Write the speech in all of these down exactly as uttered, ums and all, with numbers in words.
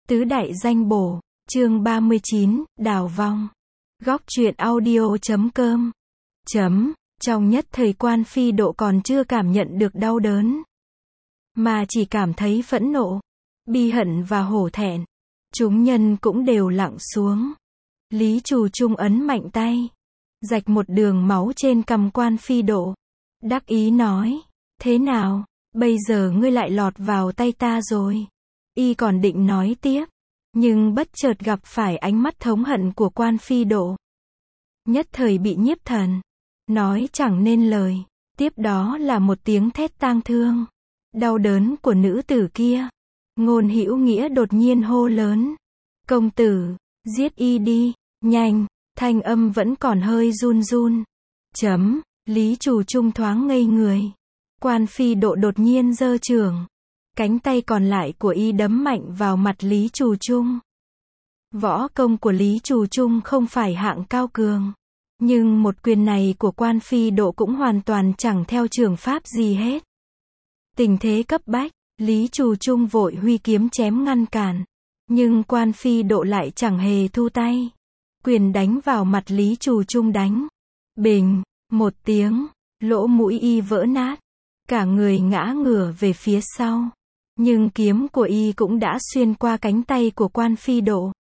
Tứ đại danh bổ, chương ba mươi chín, đào vong. Góc truyện audio chấm com. Chấm, trong nhất thời Quan Phi Độ còn chưa cảm nhận được đau đớn, mà chỉ cảm thấy phẫn nộ, bi hận và hổ thẹn. Chúng nhân cũng đều lặng xuống. Lý Trù Trung ấn mạnh tay, rạch một đường máu trên cằm Quan Phi Độ. Đắc ý nói, thế nào, bây giờ ngươi lại lọt vào tay ta rồi. Y còn định nói tiếp, nhưng bất chợt gặp phải ánh mắt thống hận của Quan Phi Độ. Nhất thời bị nhiếp thần, nói chẳng nên lời. Tiếp đó là một tiếng thét tang thương, đau đớn của nữ tử kia. Ngôn Hữu Nghĩa đột nhiên hô lớn, công tử, giết y đi, nhanh. Thanh âm vẫn còn hơi run run. Chấm, Lý Trù Trung thoáng ngây người. Quan Phi Độ đột nhiên giơ chưởng, cánh tay còn lại của y đấm mạnh vào mặt Lý Trù Trung. Võ công của Lý Trù Trung không phải hạng cao cường, nhưng một quyền này của Quan Phi Độ cũng hoàn toàn chẳng theo trường pháp gì hết. Tình thế cấp bách, Lý Trù Trung vội huy kiếm chém ngăn cản, nhưng Quan Phi Độ lại chẳng hề thu tay. Quyền đánh vào mặt Lý Trù Trung đánh. Bình, một tiếng, lỗ mũi y vỡ nát, cả người ngã ngửa về phía sau. Nhưng kiếm của y cũng đã xuyên qua cánh tay của Quan Phi Độ.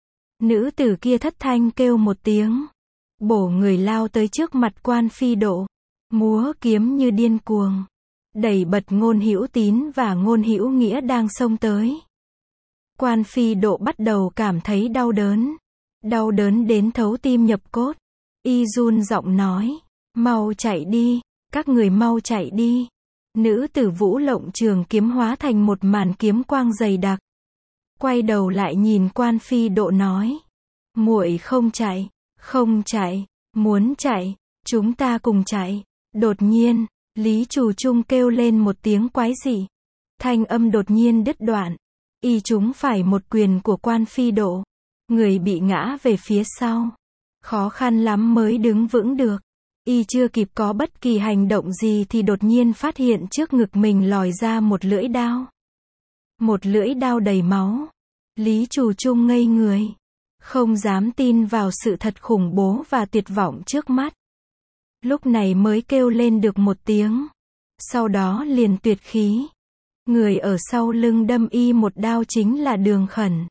Nữ tử kia thất thanh kêu một tiếng, bổ người lao tới trước mặt Quan Phi Độ, múa kiếm như điên cuồng, đẩy bật Ngôn Hữu Tín và Ngôn Hữu Nghĩa đang xông tới. Quan Phi Độ bắt đầu cảm thấy đau đớn, đau đớn đến thấu tim nhập cốt. Y run giọng nói, mau chạy đi, các người mau chạy đi. Nữ tử Vũ Lộng trường kiếm hóa thành một màn kiếm quang dày đặc. Quay đầu lại nhìn Quan Phi Độ nói, muội không chạy, không chạy, muốn chạy, chúng ta cùng chạy. Đột nhiên, Lý Trù Trung kêu lên một tiếng quái dị. Thanh âm đột nhiên đứt đoạn. Y trúng phải một quyền của Quan Phi Độ. Người bị ngã về phía sau. Khó khăn lắm mới đứng vững được. Y chưa kịp có bất kỳ hành động gì thì đột nhiên phát hiện trước ngực mình lòi ra một lưỡi đao. Một lưỡi đao đầy máu. Lý Trù Trung ngây người, không dám tin vào sự thật khủng bố và tuyệt vọng trước mắt. Lúc này mới kêu lên được một tiếng. Sau đó liền tuyệt khí. Người ở sau lưng đâm y một đao chính là Đường Khẩn.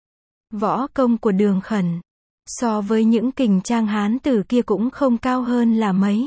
Võ công của Đường Khẩn, so với những kình trang hán tử kia cũng không cao hơn là mấy.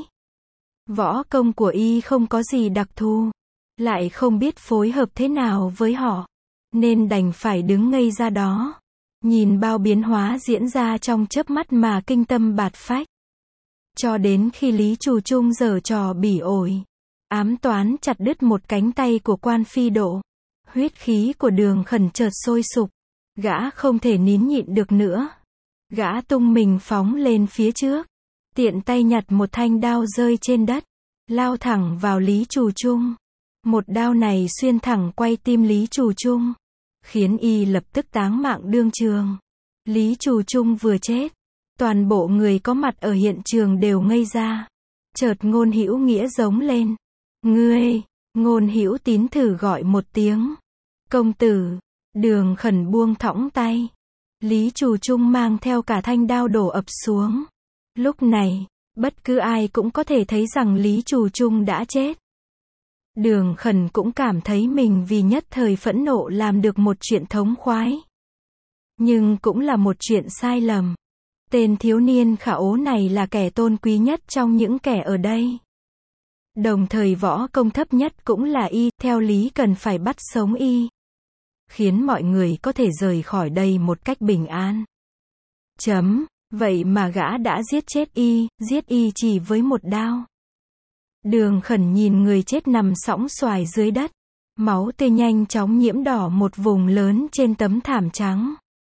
Võ công của y không có gì đặc thù, lại không biết phối hợp thế nào với họ, nên đành phải đứng ngây ra đó, nhìn bao biến hóa diễn ra trong chớp mắt mà kinh tâm bạt phách. Cho đến khi Lý Trù Trung giở trò bỉ ổi, ám toán chặt đứt một cánh tay của Quan Phi Độ. Huyết khí của Đường Khẩn chợt sôi sục, gã không thể nín nhịn được nữa. Gã tung mình phóng lên phía trước, tiện tay nhặt một thanh đao rơi trên đất, lao thẳng vào Lý Trù Trung. Một đao này xuyên thẳng quay tim Lý Trù Trung, khiến y lập tức táng mạng đương trường. Lý Trù Trung vừa chết, toàn bộ người có mặt ở hiện trường đều ngây ra. Chợt Ngôn Hữu Nghĩa giống lên, ngươi. Ngôn Hữu Tín thử gọi một tiếng, công tử. Đường Khẩn buông thõng tay. Lý Trù Trung mang theo cả thanh đao đổ ập xuống. Lúc này, bất cứ ai cũng có thể thấy rằng Lý Trù Trung đã chết. Đường Khẩn cũng cảm thấy mình vì nhất thời phẫn nộ làm được một chuyện thống khoái. Nhưng cũng là một chuyện sai lầm. Tên thiếu niên khả ố này là kẻ tôn quý nhất trong những kẻ ở đây. Đồng thời võ công thấp nhất cũng là y, theo lý cần phải bắt sống y, khiến mọi người có thể rời khỏi đây một cách bình an. Chấm, vậy mà gã đã giết chết y, giết y chỉ với một đao. Đường Khẩn nhìn người chết nằm sõng soài dưới đất, máu tươi nhanh chóng nhiễm đỏ một vùng lớn trên tấm thảm trắng,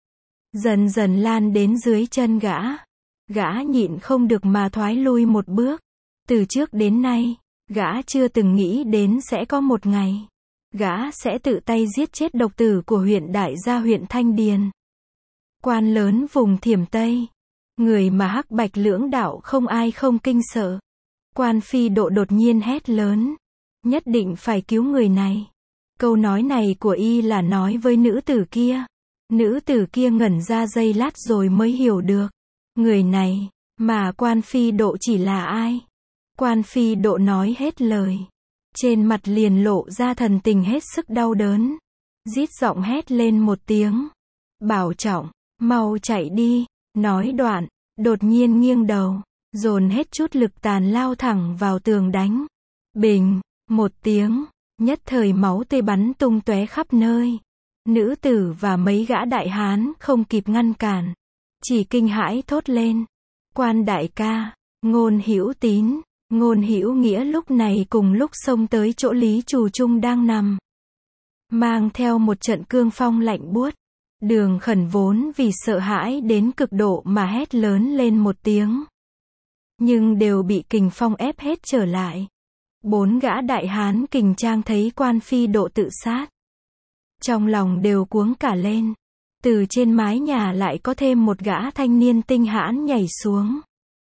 dần dần lan đến dưới chân gã. Gã nhịn không được mà thoái lui một bước. Từ trước đến nay, gã chưa từng nghĩ đến sẽ có một ngày gã sẽ tự tay giết chết độc tử của huyện Đại Gia huyện Thanh Điền, quan lớn vùng Thiểm Tây, người mà hắc bạch lưỡng đạo không ai không kinh sợ. Quan Phi Độ đột nhiên hét lớn, nhất định phải cứu người này. Câu nói này của y là nói với nữ tử kia, Nữ tử kia ngẩn ra giây lát rồi mới hiểu được. Người này, mà Quan Phi Độ chỉ là ai? Quan Phi Độ nói hết lời. Trên mặt liền lộ ra thần tình hết sức đau đớn. Rít giọng hét lên một tiếng. Bảo Trọng, mau chạy đi. Nói đoạn, đột nhiên nghiêng đầu, dồn hết chút lực tàn lao thẳng vào tường đánh. Bình, một tiếng, nhất thời máu tươi bắn tung tóe khắp nơi. Nữ tử và mấy gã đại hán không kịp ngăn cản, chỉ kinh hãi thốt lên. Quan đại ca, Ngôn Hữu Tín, Ngôn Hữu Nghĩa lúc này cùng lúc xông tới chỗ Lý Trù Trung đang nằm. Mang theo một trận cương phong lạnh buốt. Đường Khẩn vốn vì sợ hãi đến cực độ mà hét lớn lên một tiếng. Nhưng đều bị kình phong ép hết trở lại. Bốn gã đại hán kình trang thấy Quan Phi Độ tự sát. Trong lòng đều cuống cả lên. Từ trên mái nhà lại có thêm một gã thanh niên tinh hãn nhảy xuống.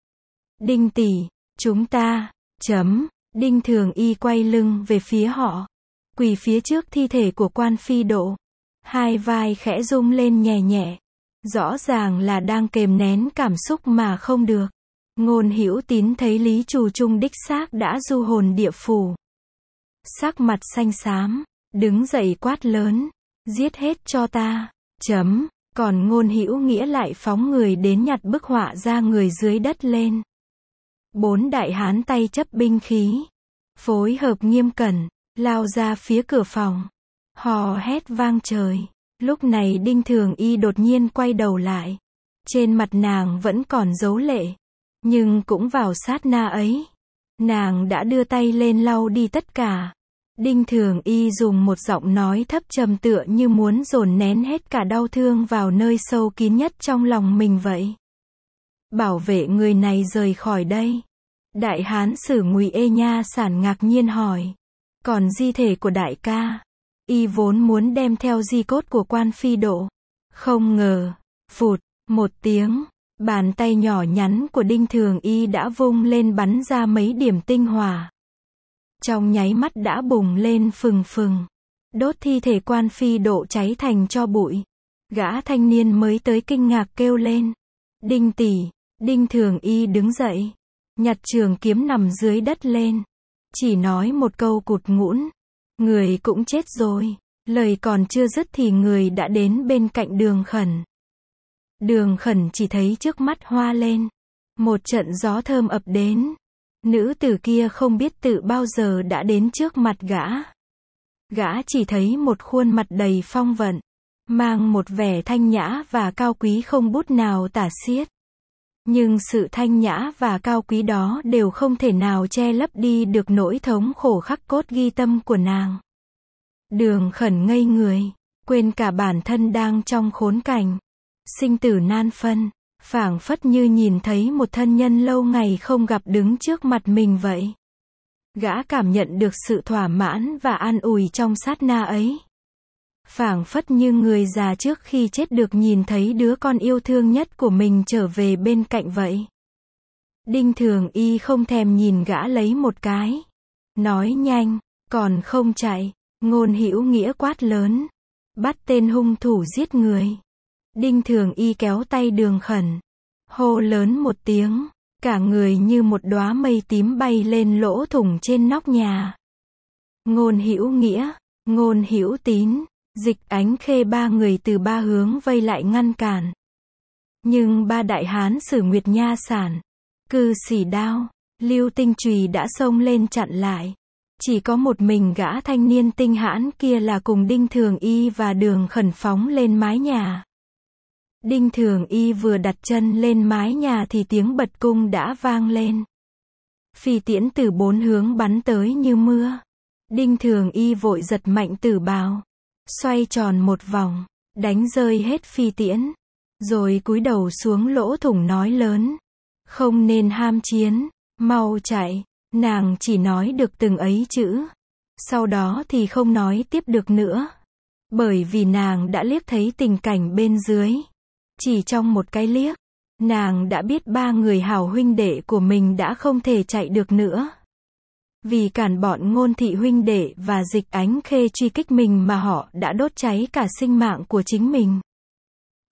Đinh tỷ, chúng ta, chấm, Đinh Thường Y quay lưng về phía họ. Quỳ phía trước thi thể của Quan Phi Độ. Hai vai khẽ rung lên nhẹ nhẹ. Rõ ràng là đang kềm nén cảm xúc mà không được. Ngôn Hữu Tín thấy Lý Trù Trung đích xác đã du hồn địa phủ. Sắc mặt xanh xám, đứng dậy quát lớn. Giết hết cho ta. Chấm. Còn Ngôn Hữu Nghĩa lại phóng người đến nhặt bức họa ra người dưới đất lên. Bốn đại hán tay chấp binh khí. Phối hợp nghiêm cẩn, lao ra phía cửa phòng. Hò hét vang trời. Lúc này Đinh Thường Y đột nhiên quay đầu lại. Trên mặt nàng vẫn còn dấu lệ. Nhưng cũng vào sát na ấy, nàng đã đưa tay lên lau đi tất cả. Đinh Thường Y dùng một giọng nói thấp trầm tựa như muốn dồn nén hết cả đau thương vào nơi sâu kín nhất trong lòng mình vậy. Bảo vệ người này rời khỏi đây. Đại hán Sử Ngụy Ê Nha Sản ngạc nhiên hỏi. Còn di thể của đại ca? Y vốn muốn đem theo di cốt của Quan Phi Độ. Không ngờ, phụt, một tiếng, bàn tay nhỏ nhắn của Đinh Thường Y đã vung lên bắn ra mấy điểm tinh hỏa. Trong nháy mắt đã bùng lên phừng phừng. Đốt thi thể Quan Phi Độ cháy thành tro bụi. Gã thanh niên mới tới kinh ngạc kêu lên. Đinh tỷ, Đinh Thường Y đứng dậy. Nhặt trường kiếm nằm dưới đất lên. Chỉ nói một câu cụt ngũn. Người cũng chết rồi. Lời còn chưa dứt thì người đã đến bên cạnh Đường Khẩn. Đường Khẩn chỉ thấy trước mắt hoa lên. Một trận gió thơm ập đến. Nữ tử kia không biết tự bao giờ đã đến trước mặt gã. Gã chỉ thấy một khuôn mặt đầy phong vận. Mang một vẻ thanh nhã và cao quý không bút nào tả xiết. Nhưng sự thanh nhã và cao quý đó đều không thể nào che lấp đi được nỗi thống khổ khắc cốt ghi tâm của nàng. Đường Khẩn ngây người, quên cả bản thân đang trong khốn cảnh. Sinh tử nan phân, phảng phất như nhìn thấy một thân nhân lâu ngày không gặp đứng trước mặt mình vậy. Gã cảm nhận được sự thỏa mãn và an ủi trong sát na ấy. Phảng phất như người già trước khi chết được nhìn thấy đứa con yêu thương nhất của mình trở về bên cạnh vậy. Đinh Thường Y không thèm nhìn gã lấy một cái. Nói nhanh, còn không chạy. Ngôn Hữu Nghĩa quát lớn. Bắt tên hung thủ giết người. Đinh Thường Y kéo tay Đường Khẩn. Hô lớn một tiếng. Cả người như một đóa mây tím bay lên lỗ thủng trên nóc nhà. Ngôn Hữu Nghĩa, Ngôn Hữu Tín, Dịch Ánh Khê ba người từ ba hướng vây lại ngăn cản. Nhưng ba đại hán Sử Nguyệt Nha Sản, Cư Sĩ Đao, Lưu Tinh Chùy đã xông lên chặn lại. Chỉ có một mình gã thanh niên tinh hãn kia là cùng Đinh Thường Y và Đường Khẩn phóng lên mái nhà. Đinh Thường Y vừa đặt chân lên mái nhà thì tiếng bật cung đã vang lên. Phi tiễn từ bốn hướng bắn tới như mưa. Đinh Thường Y vội giật mạnh tử bào, xoay tròn một vòng, đánh rơi hết phi tiễn, rồi cúi đầu xuống lỗ thủng nói lớn. Không nên ham chiến, mau chạy. Nàng chỉ nói được từng ấy chữ. Sau đó thì không nói tiếp được nữa. Bởi vì nàng đã liếc thấy tình cảnh bên dưới. Chỉ trong một cái liếc, nàng đã biết ba người hảo huynh đệ của mình đã không thể chạy được nữa. Vì cản bọn Ngôn thị huynh đệ và Dịch Ánh Khê truy kích mình mà họ đã đốt cháy cả sinh mạng của chính mình.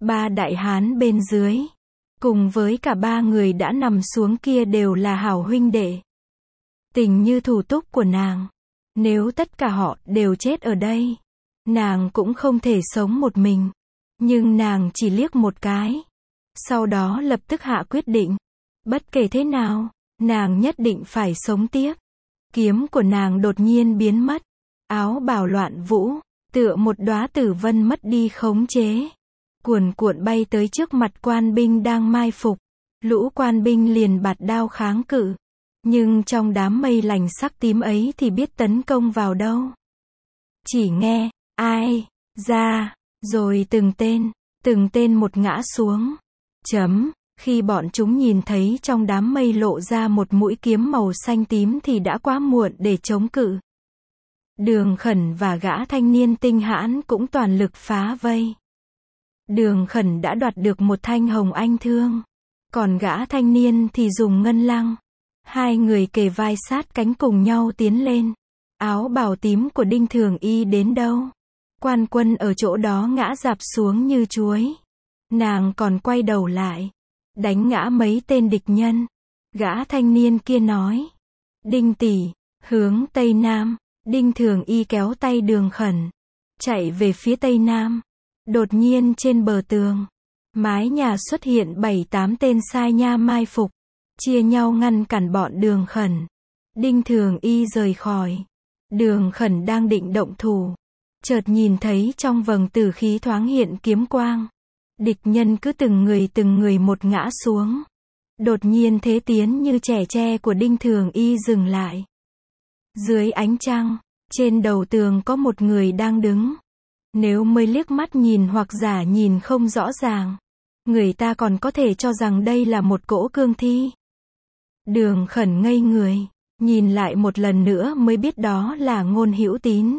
Ba đại hán bên dưới, cùng với cả ba người đã nằm xuống kia đều là hảo huynh đệ. Tình như thủ túc của nàng. Nếu tất cả họ đều chết ở đây, nàng cũng không thể sống một mình. Nhưng nàng chỉ liếc một cái. Sau đó lập tức hạ quyết định. Bất kể thế nào, nàng nhất định phải sống tiếp. Kiếm của nàng đột nhiên biến mất. Áo bào loạn vũ, tựa một đóa tử vân mất đi khống chế. Cuồn cuộn bay tới trước mặt quan binh đang mai phục. Lũ quan binh liền bạt đao kháng cự. Nhưng trong đám mây lành sắc tím ấy thì biết tấn công vào đâu. Chỉ nghe, ai, ra, rồi từng tên, từng tên một ngã xuống. Chấm, khi bọn chúng nhìn thấy trong đám mây lộ ra một mũi kiếm màu xanh tím thì đã quá muộn để chống cự. Đường Khẩn và gã thanh niên tinh hãn cũng toàn lực phá vây. Đường Khẩn đã đoạt được một thanh hồng anh thương. Còn gã thanh niên thì dùng ngân lăng. Hai người kề vai sát cánh cùng nhau tiến lên. Áo bào tím của Đinh Thường Y đến đâu? Quan Quân ở chỗ đó ngã rạp xuống như chuối. Nàng còn quay đầu lại, đánh ngã mấy tên địch nhân. Gã thanh niên kia nói, Đinh tỷ, hướng Tây Nam. Đinh Thường Y kéo tay Đường Khẩn, chạy về phía Tây Nam. Đột nhiên trên bờ tường, mái nhà xuất hiện bảy tám tên sai nha mai phục, chia nhau ngăn cản bọn Đường Khẩn. Đinh Thường Y rời khỏi. Đường Khẩn đang định động thủ, chợt nhìn thấy trong vầng tử khí thoáng hiện kiếm quang. Địch nhân cứ từng người từng người một ngã xuống. Đột nhiên thế tiến như trẻ tre của Đinh Thường Y dừng lại. Dưới ánh trăng, trên đầu tường có một người đang đứng. Nếu mới liếc mắt nhìn hoặc giả nhìn không rõ ràng, người ta còn có thể cho rằng đây là một cỗ cương thi. Đường Khẩn ngây người, nhìn lại một lần nữa mới biết đó là Ngôn Hữu Tín.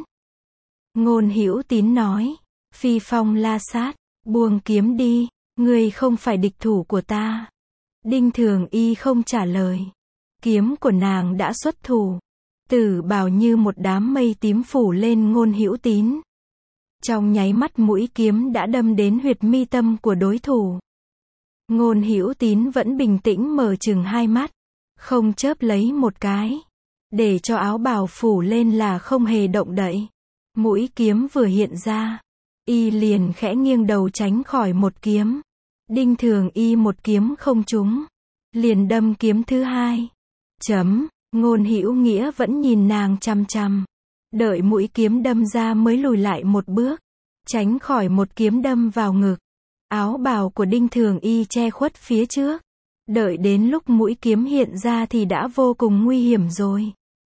Ngôn Hữu Tín nói, Phi Phong La Sát, buông kiếm đi, ngươi không phải địch thủ của ta. Đinh Thường Y không trả lời. Kiếm của nàng đã xuất thủ. Tử bào như một đám mây tím phủ lên Ngôn Hữu Tín. Trong nháy mắt mũi kiếm đã đâm đến huyệt mi tâm của đối thủ. Ngôn Hữu Tín vẫn bình tĩnh mở chừng hai mắt, không chớp lấy một cái, để cho áo bào phủ lên là không hề động đậy. Mũi kiếm vừa hiện ra, y liền khẽ nghiêng đầu tránh khỏi một kiếm. Đinh Thường Y một kiếm không trúng, liền đâm kiếm thứ hai. Chấm, Ngôn Hữu Nghĩa vẫn nhìn nàng chằm chằm. Đợi mũi kiếm đâm ra mới lùi lại một bước, tránh khỏi một kiếm đâm vào ngực. Áo bào của Đinh Thường Y che khuất phía trước. Đợi đến lúc mũi kiếm hiện ra thì đã vô cùng nguy hiểm rồi.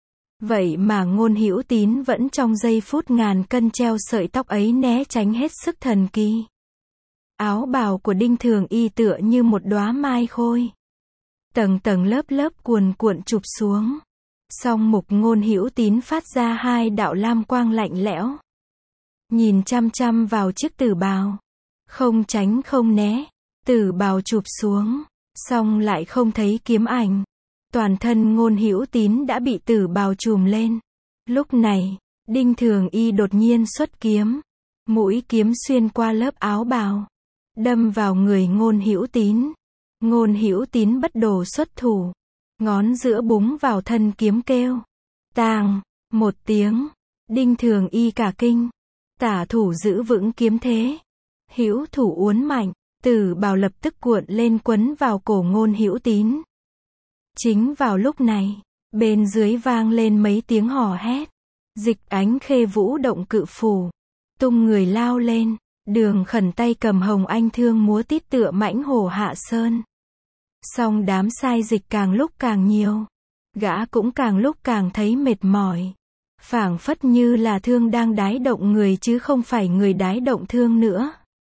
Vậy mà Ngôn Hữu Tín vẫn trong giây phút ngàn cân treo sợi tóc ấy né tránh hết sức thần kỳ. Áo bào của Đinh Thường Y tựa như một đóa mai khôi. Tầng tầng lớp lớp cuồn cuộn chụp xuống. Song mục Ngôn Hữu Tín phát ra hai đạo lam quang lạnh lẽo. Nhìn chăm chăm vào chiếc tử bào. Không tránh không né. Tử bào chụp xuống. Song lại không thấy kiếm ảnh. Toàn thân Ngôn Hữu Tín đã bị tử bào trùm lên. Lúc này, Đinh Thường Y đột nhiên xuất kiếm. Mũi kiếm xuyên qua lớp áo bào, đâm vào người Ngôn Hữu Tín. Ngôn Hữu Tín bất đồ xuất thủ, ngón giữa búng vào thân kiếm kêu. Tàng, một tiếng. Đinh Thường Y cả kinh. Tả thủ giữ vững kiếm thế. Hữu thủ uốn mạnh, tử bào lập tức cuộn lên quấn vào cổ Ngôn Hữu Tín. Chính vào lúc này, bên dưới vang lên mấy tiếng hò hét. Dịch Ánh Khê vũ động cự phủ, tung người lao lên. Đường Khẩn tay cầm hồng anh thương múa tít tựa mãnh hổ hạ sơn. Song đám sai dịch càng lúc càng nhiều, gã cũng càng lúc càng thấy mệt mỏi, phảng phất như là thương đang đái động người chứ không phải người đái động thương nữa.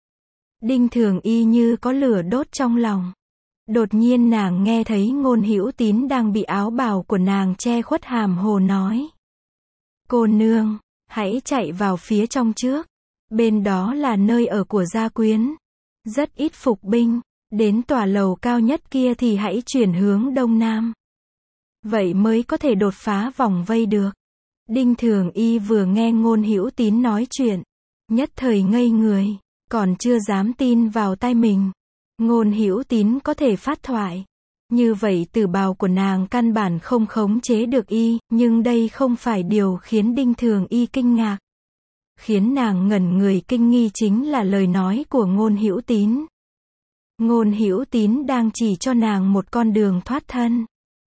Đinh Thường Y như có lửa đốt trong lòng. Đột nhiên nàng nghe thấy Ngôn Hữu Tín đang bị áo bào của nàng che khuất hàm hồ nói. Cô nương, hãy chạy vào phía trong trước. Bên đó là nơi ở của gia quyến. Rất ít phục binh. Đến tòa lầu cao nhất kia thì hãy chuyển hướng đông nam. Vậy mới có thể đột phá vòng vây được. Đinh Thường Y vừa nghe Ngôn Hữu Tín nói chuyện, nhất thời ngây người. Còn chưa dám tin vào tai mình. Ngôn Hữu Tín có thể phát thoại. Như vậy tử bào của nàng căn bản không khống chế được y, nhưng đây không phải điều khiến Đinh Thường Y kinh ngạc. Khiến nàng ngẩn người kinh nghi chính là lời nói của Ngôn Hữu Tín. Ngôn Hữu Tín đang chỉ cho nàng một con đường thoát thân.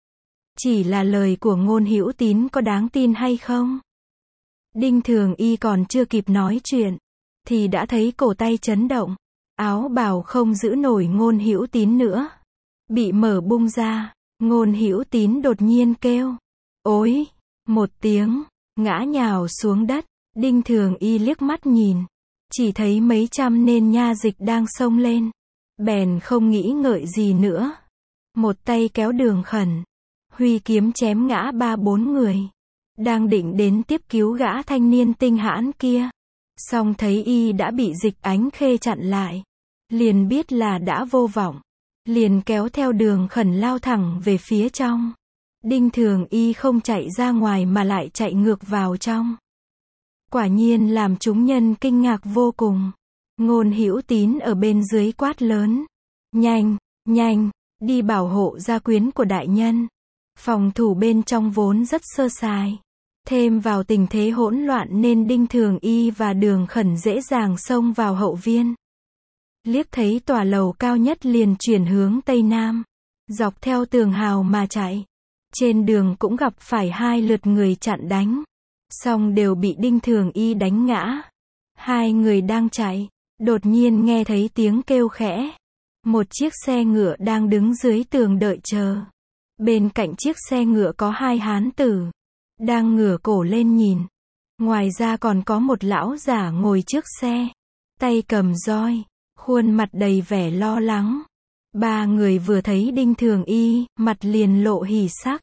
Chỉ là lời của Ngôn Hữu Tín có đáng tin hay không? Đinh Thường Y còn chưa kịp nói chuyện, thì đã thấy cổ tay chấn động. Áo bào không giữ nổi Ngôn Hữu Tín nữa. Bị mở bung ra, Ngôn Hữu Tín đột nhiên kêu. Ối! Một tiếng, ngã nhào xuống đất. Đinh Thường Y liếc mắt nhìn. Chỉ thấy mấy trăm nền nha dịch đang xông lên. Bèn không nghĩ ngợi gì nữa. Một tay kéo Đường Khẩn. Huy kiếm chém ngã ba bốn người. Đang định đến tiếp cứu gã thanh niên tinh hãn kia. Xong thấy y đã bị Dịch Ánh Khê chặn lại. Liền biết là đã vô vọng. Liền kéo theo Đường Khẩn lao thẳng về phía trong. Đinh Thường Y không chạy ra ngoài mà lại chạy ngược vào trong. Quả nhiên làm chúng nhân kinh ngạc vô cùng. Ngôn Hữu Tín ở bên dưới quát lớn. Nhanh, nhanh, đi bảo hộ gia quyến của đại nhân. Phòng thủ bên trong vốn rất sơ sài. Thêm vào tình thế hỗn loạn nên Đinh Thường Y và Đường Khẩn dễ dàng xông vào hậu viên. Liếc thấy tòa lầu cao nhất liền chuyển hướng Tây Nam. Dọc theo tường hào mà chạy. Trên đường cũng gặp phải hai lượt người chặn đánh. Xong đều bị Đinh Thường Y đánh ngã. Hai người đang chạy. Đột nhiên nghe thấy tiếng kêu khẽ. Một chiếc xe ngựa đang đứng dưới tường đợi chờ. Bên cạnh chiếc xe ngựa có hai hán tử. Đang ngửa cổ lên nhìn. Ngoài ra còn có một lão giả ngồi trước xe. Tay cầm roi. Khuôn mặt đầy vẻ lo lắng. Ba người vừa thấy Đinh Thường Y, mặt liền lộ hỉ sắc.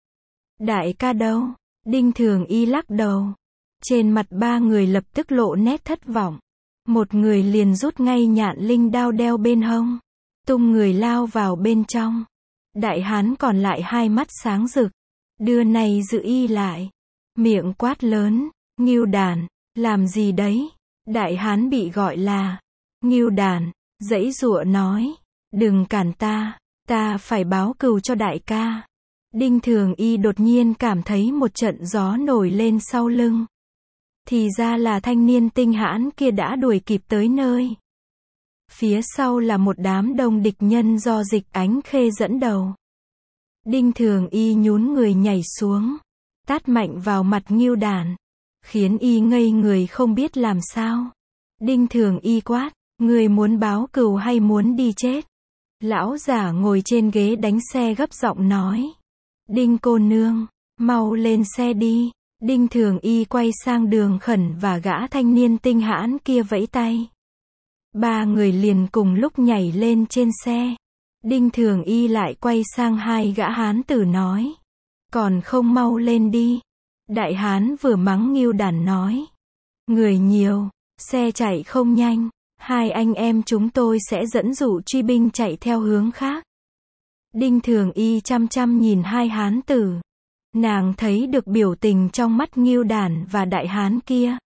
Đại ca đâu? Đinh Thường Y lắc đầu. Trên mặt ba người lập tức lộ nét thất vọng. Một người liền rút ngay nhạn linh đao đeo bên hông. Tung người lao vào bên trong. Đại hán còn lại hai mắt sáng rực. Đưa này giữ y lại. Miệng quát lớn. Ngưu đàn, làm gì đấy? Đại hán bị gọi là Ngưu đàn, giãy giụa nói. Đừng cản ta, ta phải báo cừu cho đại ca. Đinh Thường Y đột nhiên cảm thấy một trận gió nổi lên sau lưng. Thì ra là thanh niên tinh hãn kia đã đuổi kịp tới nơi. Phía sau là một đám đông địch nhân do Dịch Ánh Khê dẫn đầu. Đinh Thường Y nhún người nhảy xuống. Tát mạnh vào mặt Ngưu đàn. Khiến y ngây người không biết làm sao. Đinh Thường Y quát. Người muốn báo cừu hay muốn đi chết? Lão giả ngồi trên ghế đánh xe gấp giọng nói. Đinh cô nương, mau lên xe đi. Đinh Thường Y quay sang Đường Khẩn và gã thanh niên tinh hãn kia vẫy tay. Ba người liền cùng lúc nhảy lên trên xe. Đinh Thường Y lại quay sang hai gã hán tử nói. Còn không mau lên đi. Đại hán vừa mắng Ngưu đàn nói. Người nhiều, xe chạy không nhanh. Hai anh em chúng tôi sẽ dẫn dụ truy binh chạy theo hướng khác. Đinh Thường Y chăm chăm nhìn hai hán tử. Nàng thấy được biểu tình trong mắt Ngưu đàn và đại hán kia.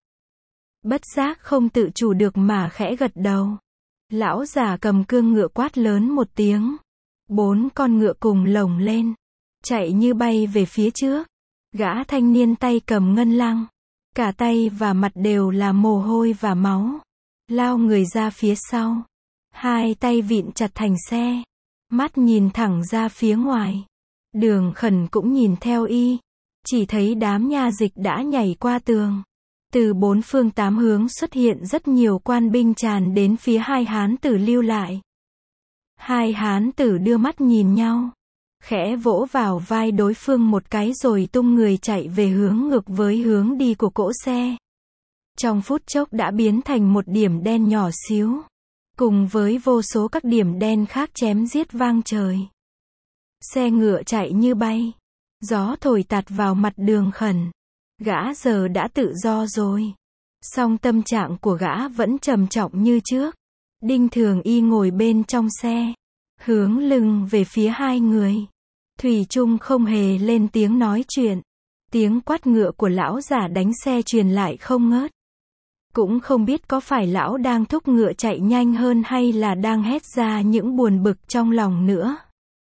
Bất giác không tự chủ được mà khẽ gật đầu. Lão già cầm cương ngựa quát lớn một tiếng. Bốn con ngựa cùng lồng lên. Chạy như bay về phía trước. Gã thanh niên tay cầm ngân lăng. Cả tay và mặt đều là mồ hôi và máu. Lao người ra phía sau. Hai tay vịn chặt thành xe. Mắt nhìn thẳng ra phía ngoài. Đường Khẩn cũng nhìn theo y. Chỉ thấy đám nha dịch đã nhảy qua tường. Từ bốn phương tám hướng xuất hiện rất nhiều quan binh tràn đến phía hai hán tử lưu lại. Hai hán tử đưa mắt nhìn nhau. Khẽ vỗ vào vai đối phương một cái rồi tung người chạy về hướng ngược với hướng đi của cỗ xe. Trong phút chốc đã biến thành một điểm đen nhỏ xíu. Cùng với vô số các điểm đen khác chém giết vang trời. Xe ngựa chạy như bay. Gió thổi tạt vào mặt Đường Khẩn. Gã giờ đã tự do rồi. Song tâm trạng của gã vẫn trầm trọng như trước. Đinh Thường Y ngồi bên trong xe. Hướng lưng về phía hai người. Thủy chung không hề lên tiếng nói chuyện. Tiếng quát ngựa của lão giả đánh xe truyền lại không ngớt. Cũng không biết có phải lão đang thúc ngựa chạy nhanh hơn hay là đang hét ra những buồn bực trong lòng nữa.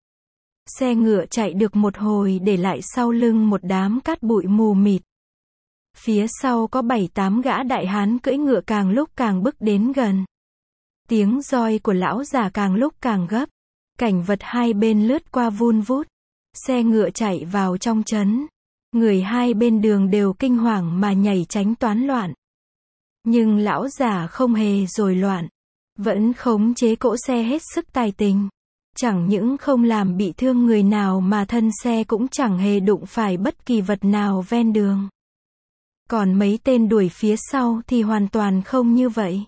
Xe ngựa chạy được một hồi để lại sau lưng một đám cát bụi mù mịt. Phía sau có bảy tám gã đại hán cưỡi ngựa càng lúc càng bước đến gần. Tiếng roi của lão già càng lúc càng gấp. Cảnh vật hai bên lướt qua vun vút. Xe ngựa chạy vào trong trấn. Người hai bên đường đều kinh hoàng mà nhảy tránh toán loạn. Nhưng lão già không hề rối loạn. Vẫn khống chế cỗ xe hết sức tài tình. Chẳng những không làm bị thương người nào mà thân xe cũng chẳng hề đụng phải bất kỳ vật nào ven đường. Còn mấy tên đuổi phía sau thì hoàn toàn không như vậy.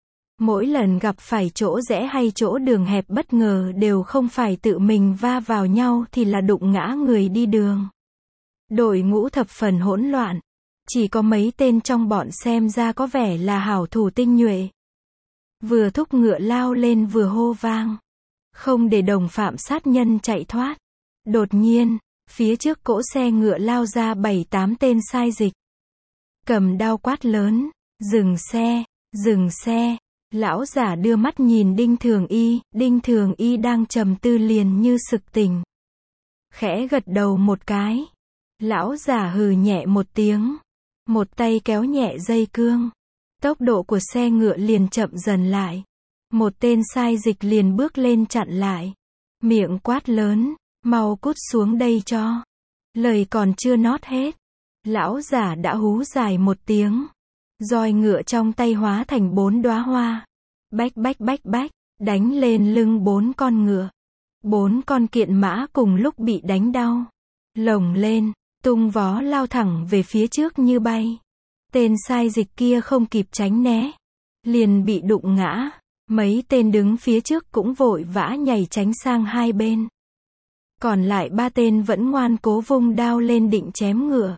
Mỗi lần gặp phải chỗ rẽ hay chỗ đường hẹp bất ngờ đều không phải tự mình va vào nhau thì là đụng ngã người đi đường. Đội ngũ thập phần hỗn loạn. Chỉ có mấy tên trong bọn xem ra có vẻ là hảo thủ tinh nhuệ. Vừa thúc ngựa lao lên vừa hô vang. Không để đồng phạm sát nhân chạy thoát. Đột nhiên, phía trước cỗ xe ngựa lao ra bảy tám tên sai dịch. Cầm đao quát lớn, dừng xe, dừng xe. Lão giả đưa mắt nhìn Đinh Thường Y, Đinh Thường Y đang trầm tư liền như sực tỉnh. Khẽ gật đầu một cái. Lão giả hừ nhẹ một tiếng. Một tay kéo nhẹ dây cương. Tốc độ của xe ngựa liền chậm dần lại. Một tên sai dịch liền bước lên chặn lại. Miệng quát lớn, mau cút xuống đây cho. Lời còn chưa nót hết. Lão giả đã hú dài một tiếng. Roi ngựa trong tay hóa thành bốn đóa hoa. Bách bách bách bách, đánh lên lưng bốn con ngựa. Bốn con kiện mã cùng lúc bị đánh đau. Lồng lên, tung vó lao thẳng về phía trước như bay. Tên sai dịch kia không kịp tránh né. Liền bị đụng ngã. Mấy tên đứng phía trước cũng vội vã nhảy tránh sang hai bên. Còn lại ba tên vẫn ngoan cố vung đao lên định chém ngựa.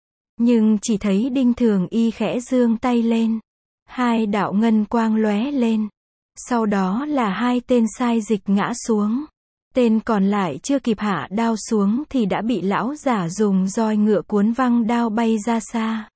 Nhưng chỉ thấy Đinh Thường Y khẽ giương tay lên. Hai đạo ngân quang lóe lên. Sau đó là hai tên sai dịch ngã xuống. Tên còn lại chưa kịp hạ đao xuống thì đã bị lão giả dùng roi ngựa cuốn văng đao bay ra xa.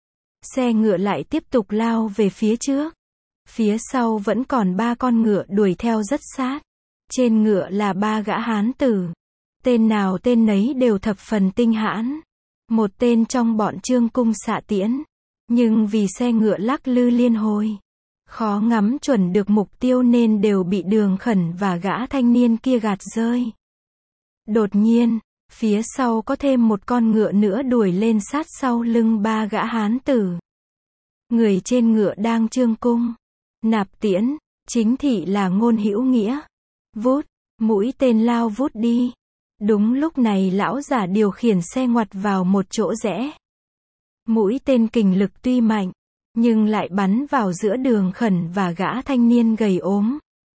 Xe ngựa lại tiếp tục lao về phía trước. Phía sau vẫn còn ba con ngựa đuổi theo rất sát. Trên ngựa là ba gã hán tử. Tên nào tên nấy đều thập phần tinh hãn. Một tên trong bọn Trương Cung xạ tiễn. Nhưng vì xe ngựa lắc lư liên hồi. Khó ngắm chuẩn được mục tiêu nên đều bị Đường Khẩn và gã thanh niên kia gạt rơi. Đột nhiên, phía sau có thêm một con ngựa nữa đuổi lên sát sau lưng ba gã hán tử. Người trên ngựa đang Trương Cung. Nạp tiễn, chính thị là Ngôn Hữu Nghĩa. Vút, mũi tên lao vút đi. Đúng lúc này lão giả điều khiển xe ngoặt vào một chỗ rẽ. Mũi tên kình lực tuy mạnh, nhưng lại bắn vào giữa Đường Khẩn và gã thanh niên gầy ốm.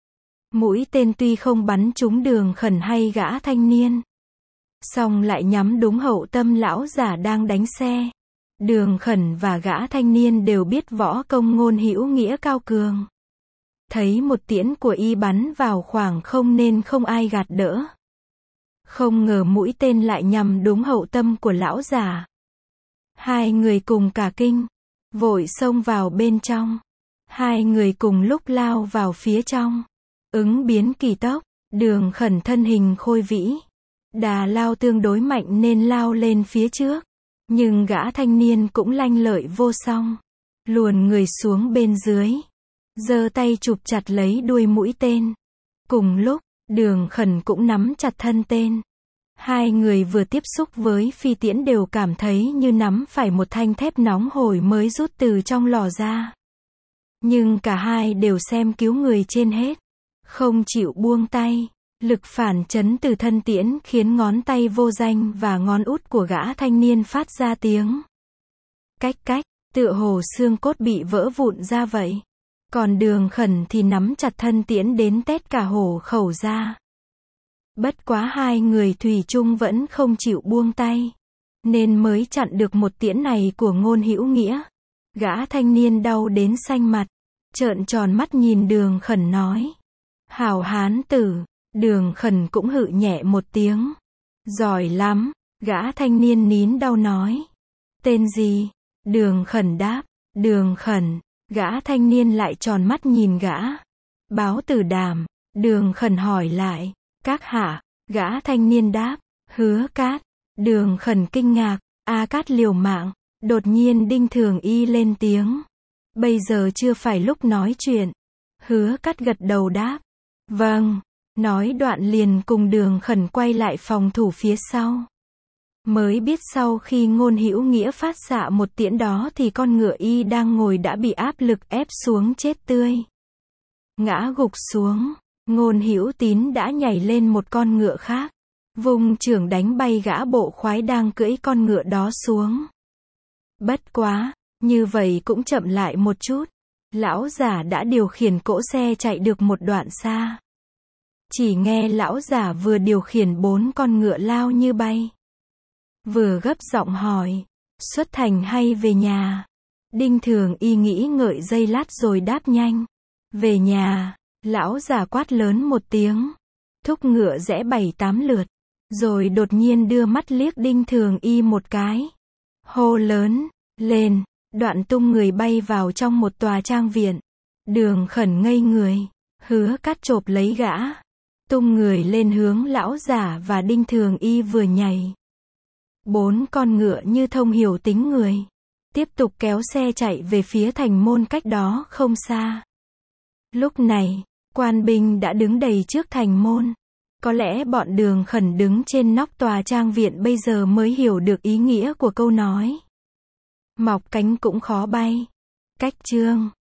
Mũi tên tuy không bắn trúng Đường Khẩn hay gã thanh niên, song lại nhắm đúng hậu tâm lão giả đang đánh xe. Đường Khẩn và gã thanh niên đều biết võ công Ngôn Hữu Nghĩa cao cường. Thấy một tiễn của y bắn vào khoảng không nên không ai gạt đỡ. Không ngờ mũi tên lại nhằm đúng hậu tâm của lão già. Hai người cùng cả kinh, vội xông vào bên trong. Hai người cùng lúc lao vào phía trong. Ứng biến kỳ tốc, Đường Khẩn thân hình khôi vĩ. Đà lao tương đối mạnh nên lao lên phía trước. Nhưng gã thanh niên cũng lanh lợi vô song. Luồn người xuống bên dưới. Giơ tay chụp chặt lấy đuôi mũi tên. Cùng lúc, Đường Khẩn cũng nắm chặt thân tên. Hai người vừa tiếp xúc với phi tiễn đều cảm thấy như nắm phải một thanh thép nóng hổi mới rút từ trong lò ra. Nhưng cả hai đều xem cứu người trên hết. Không chịu buông tay. Lực phản chấn từ thân tiễn khiến ngón tay vô danh và ngón út của gã thanh niên phát ra tiếng cách cách, tựa hồ xương cốt bị vỡ vụn ra vậy. Còn Đường Khẩn thì nắm chặt thân tiễn đến tét cả hổ khẩu ra. Bất quá hai người thủy chung vẫn không chịu buông tay, nên mới chặn được một tiễn này của Ngôn Hữu Nghĩa. Gã thanh niên đau đến xanh mặt, trợn tròn mắt nhìn Đường Khẩn nói: "Hảo hán tử." Đường Khẩn cũng hự nhẹ một tiếng. "Giỏi lắm." Gã thanh niên nín đau nói. "Tên gì?" Đường Khẩn đáp. "Đường Khẩn." Gã thanh niên lại tròn mắt nhìn gã. Báo tử đàm, Đường Khẩn hỏi lại. Các hạ, gã thanh niên đáp. Hứa Cát. Đường Khẩn kinh ngạc. A Cát liều mạng. Đột nhiên Đinh Thường Y lên tiếng. Bây giờ chưa phải lúc nói chuyện. Hứa Cát gật đầu đáp. Vâng. Nói đoạn liền cùng Đường Khẩn quay lại phòng thủ phía sau. Mới biết sau khi Ngôn Hữu Nghĩa phát xạ một tiễn đó thì con ngựa y đang ngồi đã bị áp lực ép xuống chết tươi. Ngã gục xuống, Ngôn Hữu Tín đã nhảy lên một con ngựa khác, vùng chưởng đánh bay gã bộ khoái đang cưỡi con ngựa đó xuống. Bất quá, như vậy cũng chậm lại một chút. Lão giả đã điều khiển cỗ xe chạy được một đoạn xa. Chỉ nghe lão giả vừa điều khiển bốn con ngựa lao như bay. Vừa gấp giọng hỏi, xuất thành hay về nhà? Đinh Thường Y nghĩ ngợi giây lát rồi đáp nhanh. Về nhà, lão già quát lớn một tiếng. Thúc ngựa rẽ bảy tám lượt. Rồi đột nhiên đưa mắt liếc Đinh Thường Y một cái. Hô lớn, lên, đoạn tung người bay vào trong một tòa trang viện. Đường Khẩn ngây người, Hứa Cát chộp lấy gã. Tung người lên hướng lão giả và Đinh Thường Y vừa nhảy. Bốn con ngựa như thông hiểu tính người. Tiếp tục kéo xe chạy về phía thành môn cách đó không xa. Lúc này, quan binh đã đứng đầy trước thành môn. Có lẽ bọn Đường Khẩn đứng trên nóc tòa trang viện bây giờ mới hiểu được ý nghĩa của câu nói. Mọc cánh cũng khó bay. Cách chương